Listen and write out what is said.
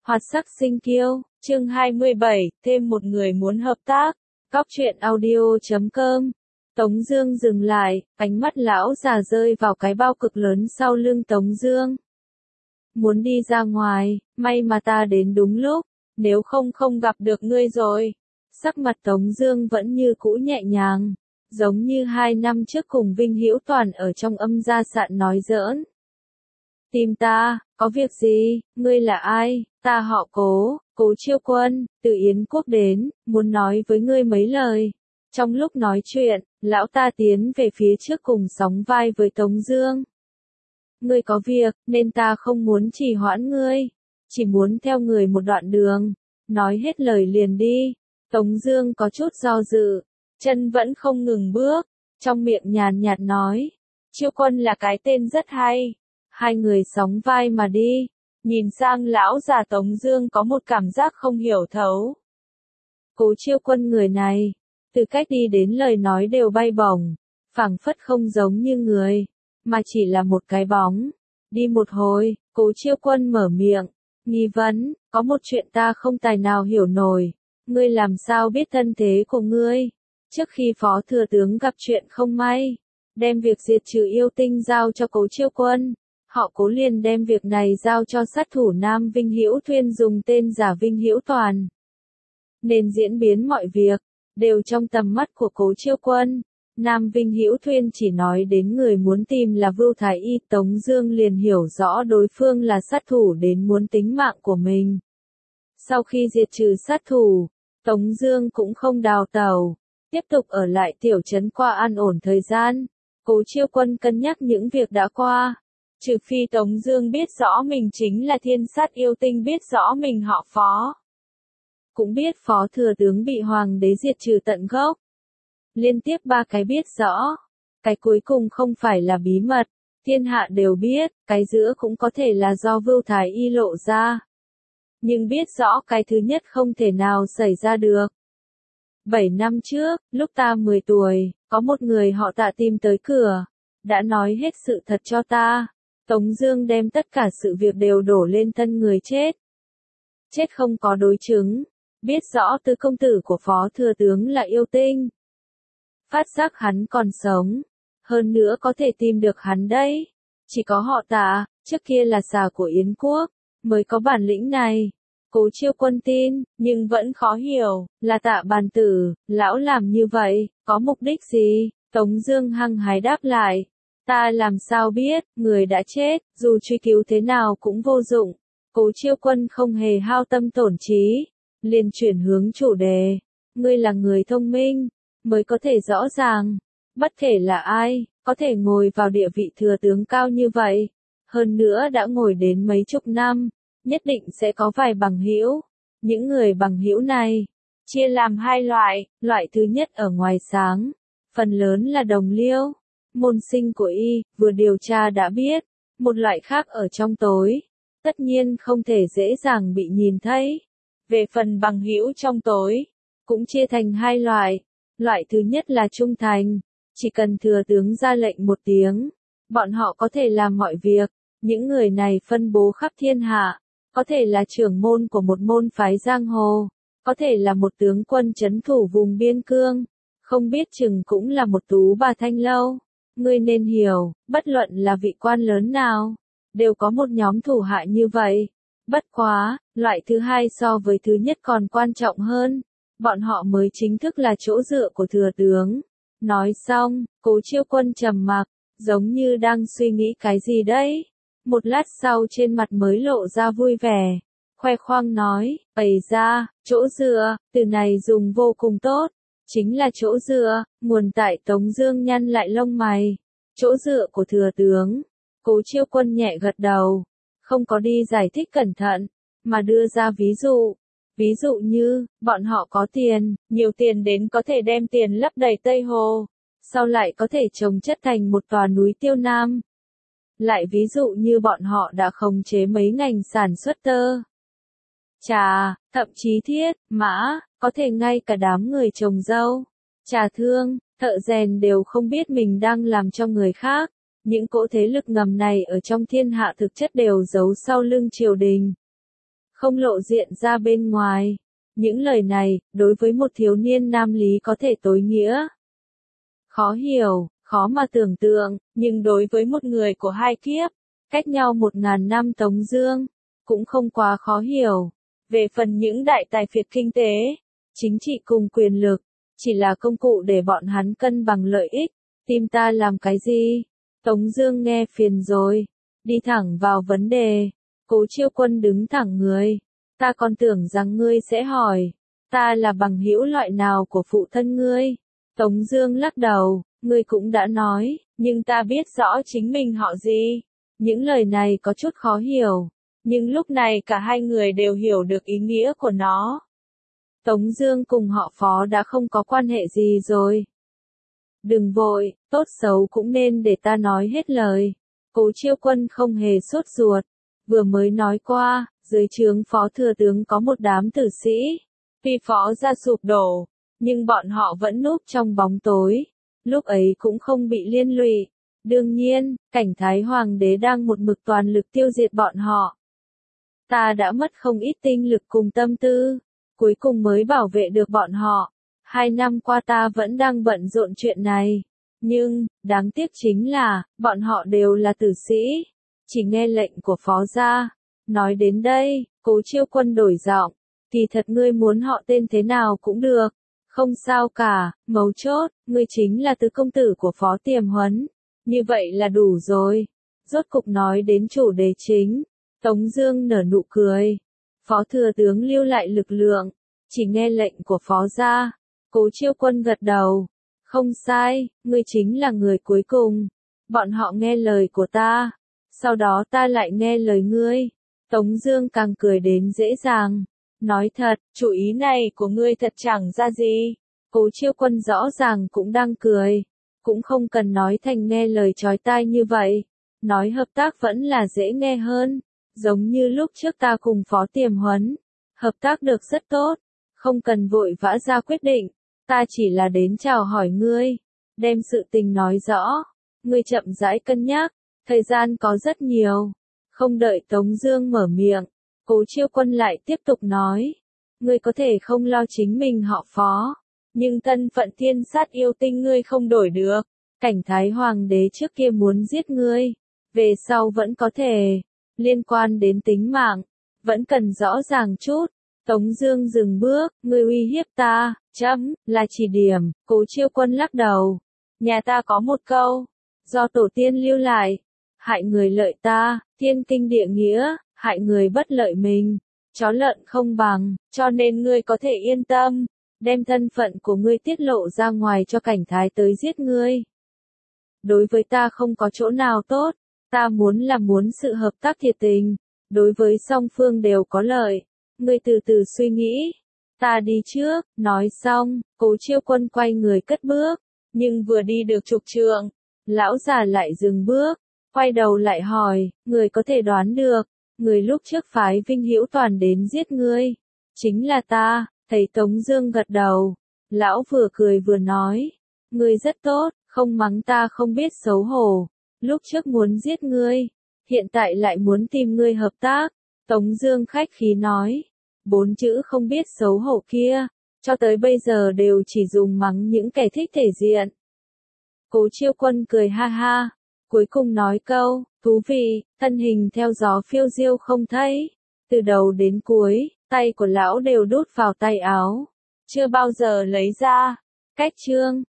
Hoạt sắc sinh kiêu, chương 27, thêm một người muốn hợp tác. Góc truyện audio.com. Tống Dương dừng lại, ánh mắt lão già rơi vào cái bao cực lớn sau lưng Tống Dương. Muốn đi ra ngoài, may mà ta đến đúng lúc, nếu không không gặp được ngươi rồi. Sắc mặt Tống Dương vẫn như cũ nhẹ nhàng, giống như 2 năm trước cùng Vinh Hữu Toàn ở trong Âm Gia Sạn nói giỡn. Tìm ta, có việc gì, ngươi là ai? Ta họ Cố, Cố Chiêu Quân, từ Yến Quốc đến, muốn nói với ngươi mấy lời. Trong lúc nói chuyện, lão ta tiến về phía trước cùng sóng vai với Tống Dương. Ngươi có việc, nên ta không muốn trì hoãn ngươi, chỉ muốn theo người một đoạn đường. Nói hết lời liền đi. Tống Dương có chút do dự, chân vẫn không ngừng bước, trong miệng nhàn nhạt nói, Chiêu Quân là cái tên rất hay. Hai người sóng vai mà đi, nhìn sang lão già Tống Dương có một cảm giác không hiểu thấu. Cố Chiêu Quân người này, từ cách đi đến lời nói đều bay bổng, phảng phất không giống như người, mà chỉ là một cái bóng. Đi một hồi, Cố Chiêu Quân mở miệng, nghi vấn, có một chuyện ta không tài nào hiểu nổi, ngươi làm sao biết thân thế của ngươi? Trước khi Phó Thừa Tướng gặp chuyện không may, đem việc diệt trừ yêu tinh giao cho Cố Chiêu Quân. Họ Cố liền đem việc này giao cho sát thủ Nam Vinh Hữu Thuyên dùng tên giả Vinh Hữu Toàn. Nên diễn biến mọi việc, đều trong tầm mắt của Cố Chiêu Quân. Nam Vinh Hữu Thuyên chỉ nói đến người muốn tìm là Vưu Thái Y, Tống Dương liền hiểu rõ đối phương là sát thủ đến muốn tính mạng của mình. Sau khi diệt trừ sát thủ, Tống Dương cũng không đào tẩu, tiếp tục ở lại tiểu trấn qua an ổn thời gian. Cố Chiêu Quân cân nhắc những việc đã qua. Trừ phi Tống Dương biết rõ mình chính là thiên sát yêu tinh, biết rõ mình họ Phó, cũng biết Phó Thừa Tướng bị Hoàng đế diệt trừ tận gốc. Liên tiếp 3 cái biết rõ, cái cuối cùng không phải là bí mật, thiên hạ đều biết, cái giữa cũng có thể là do Vưu Thái Y lộ ra. Nhưng biết rõ cái thứ nhất không thể nào xảy ra được. 7 năm trước, lúc ta 10 tuổi, có một người họ Tạ tìm tới cửa, đã nói hết sự thật cho ta. Tống Dương đem tất cả sự việc đều đổ lên thân người chết. Chết không có đối chứng, biết rõ Tứ công tử của Phó Thừa Tướng là yêu tinh. Phát giác hắn còn sống, hơn nữa có thể tìm được hắn đấy. Chỉ có họ Tạ, trước kia là xà của Yến Quốc, mới có bản lĩnh này. Cố Chiêu Quân tin, nhưng vẫn khó hiểu, là Tạ bàn tử, lão làm như vậy, có mục đích gì? Tống Dương hăng hái đáp lại. Ta làm sao biết, người đã chết, dù truy cứu thế nào cũng vô dụng. Cố Chiêu Quân không hề hao tâm tổn trí, liền chuyển hướng chủ đề. Ngươi là người thông minh, mới có thể rõ ràng, bất kể là ai, có thể ngồi vào địa vị thừa tướng cao như vậy. Hơn nữa đã ngồi đến mấy chục năm, nhất định sẽ có vài bằng hữu. Những người bằng hữu này, chia làm 2 loại, loại thứ nhất ở ngoài sáng, phần lớn là đồng liêu. Môn sinh của y, vừa điều tra đã biết, một loại khác ở trong tối, tất nhiên không thể dễ dàng bị nhìn thấy. Về phần bằng hữu trong tối, cũng chia thành 2 loại. Loại thứ nhất là trung thành, chỉ cần thừa tướng ra lệnh một tiếng, bọn họ có thể làm mọi việc. Những người này phân bố khắp thiên hạ, có thể là trưởng môn của một môn phái giang hồ, có thể là một tướng quân trấn thủ vùng biên cương, không biết chừng cũng là một tú bà thanh lâu. Ngươi nên hiểu, bất luận là vị quan lớn nào, đều có một nhóm thủ hạ như vậy. Bất quá, loại thứ hai so với thứ nhất còn quan trọng hơn. Bọn họ mới chính thức là chỗ dựa của thừa tướng. Nói xong, Cố Chiêu Quân trầm mặc, giống như đang suy nghĩ cái gì đấy. Một lát sau trên mặt mới lộ ra vui vẻ, khoe khoang nói, bày ra, chỗ dựa, từ này dùng vô cùng tốt. Chính là chỗ dựa, nguồn tại. Tống Dương nhăn lại lông mày. Chỗ dựa của thừa tướng. Cố Chiêu Quân nhẹ gật đầu, không có đi giải thích cẩn thận, mà đưa ra ví dụ. Ví dụ như, bọn họ có tiền, nhiều tiền đến có thể đem tiền lấp đầy Tây Hồ, sau lại có thể trồng chất thành một tòa núi Tiêu Nam. Lại ví dụ như bọn họ đã khống chế mấy ngành sản xuất tơ, trà, thậm chí thiết, mã, có thể ngay cả đám người trồng dâu, trà thương, thợ rèn đều không biết mình đang làm cho người khác. Những cỗ thế lực ngầm này ở trong thiên hạ thực chất đều giấu sau lưng triều đình. không lộ diện ra bên ngoài. Những lời này, đối với một thiếu niên nam lý có thể tối nghĩa. Khó hiểu, khó mà tưởng tượng, nhưng đối với một người của hai kiếp, cách nhau 1000 năm Tống Dương, cũng không quá khó hiểu. Về phần những đại tài phiệt kinh tế, chính trị cùng quyền lực, chỉ là công cụ để bọn hắn cân bằng lợi ích, tìm ta làm cái gì? Tống Dương nghe phiền rồi, đi thẳng vào vấn đề. Cố Chiêu Quân đứng thẳng người. Ta còn tưởng rằng ngươi sẽ hỏi, ta là bằng hữu loại nào của phụ thân ngươi? Tống Dương lắc đầu, ngươi cũng đã nói, nhưng ta biết rõ chính mình họ gì. Những lời này có chút khó hiểu, nhưng lúc này cả hai người đều hiểu được ý nghĩa của nó. Tống Dương cùng họ Phó đã không có quan hệ gì rồi. Đừng vội, tốt xấu cũng nên để ta nói hết lời. Cố Chiêu Quân không hề sốt ruột, vừa mới nói qua, dưới trướng Phó thừa tướng có một đám tử sĩ, tuy Phó gia sụp đổ, nhưng bọn họ vẫn núp trong bóng tối, lúc ấy cũng không bị liên lụy. Đương nhiên, cảnh Thái Hoàng đế đang một mực toàn lực tiêu diệt bọn họ. Ta đã mất không ít tinh lực cùng tâm tư, cuối cùng mới bảo vệ được bọn họ. 2 năm qua ta vẫn đang bận rộn chuyện này. Nhưng, đáng tiếc chính là, bọn họ đều là tử sĩ, chỉ nghe lệnh của Phó gia. Nói đến đây, Cố Chiêu Quân đổi giọng, kỳ thật ngươi muốn họ tên thế nào cũng được, không sao cả, mấu chốt, ngươi chính là tứ công tử của Phó Tiềm Huấn, như vậy là đủ rồi. Rốt cục nói đến chủ đề chính, Tống Dương nở nụ cười. Phó thừa tướng lưu lại lực lượng, chỉ nghe lệnh của Phó gia. Cố Chiêu Quân gật đầu, không sai, ngươi chính là người cuối cùng. Bọn họ nghe lời của ta, sau đó ta lại nghe lời ngươi. Tống Dương càng cười đến dễ dàng. Nói thật, chủ ý này của ngươi thật chẳng ra gì. Cố Chiêu Quân rõ ràng cũng đang cười, cũng không cần nói thành nghe lời chói tai như vậy. Nói hợp tác vẫn là dễ nghe hơn. Giống như lúc trước ta cùng Phó Tiềm Huấn, hợp tác được rất tốt, không cần vội vã ra quyết định. Ta chỉ là đến chào hỏi ngươi, đem sự tình nói rõ. Ngươi chậm rãi cân nhắc, thời gian có rất nhiều. Không đợi Tống Dương mở miệng, Cố Chiêu Quân lại tiếp tục nói, ngươi có thể không lo chính mình họ Phó, nhưng thân phận thiên sát yêu tinh ngươi không đổi được. Cảnh Thái Hoàng đế trước kia muốn giết ngươi, về sau vẫn có thể. Liên quan đến tính mạng, vẫn cần rõ ràng chút. Tống Dương dừng bước, ngươi uy hiếp ta, chấm, là chỉ điểm. Cố Chiêu Quân lắc đầu, nhà ta có một câu, do tổ tiên lưu lại, hại người lợi ta, thiên kinh địa nghĩa, hại người bất lợi mình, chó lợn không bằng, cho nên ngươi có thể yên tâm, đem thân phận của ngươi tiết lộ ra ngoài cho cảnh thái tới giết ngươi. Đối với ta không có chỗ nào tốt, ta muốn sự hợp tác thiệt tình, đối với song phương đều có lợi. Ngươi từ từ suy nghĩ, ta đi trước. Nói xong, Cố Chiêu Quân quay người cất bước, nhưng vừa đi được chục trượng, lão già lại dừng bước, quay đầu lại hỏi, người có thể đoán được, người lúc trước phái Vinh Hữu Toàn đến giết ngươi, chính là ta. Thấy Tống Dương gật đầu, lão vừa cười vừa nói, ngươi rất tốt, không mắng ta không biết xấu hổ. Lúc trước muốn giết ngươi, hiện tại lại muốn tìm ngươi hợp tác. Tống Dương khách khí nói, 4 chữ không biết xấu hổ kia, cho tới bây giờ đều chỉ dùng mắng những kẻ thích thể diện. Cố Chiêu Quân cười ha ha, cuối cùng nói câu, thú vị, thân hình theo gió phiêu diêu không thấy. Từ đầu đến cuối, tay của lão đều đút vào tay áo, chưa bao giờ lấy ra. Cách chương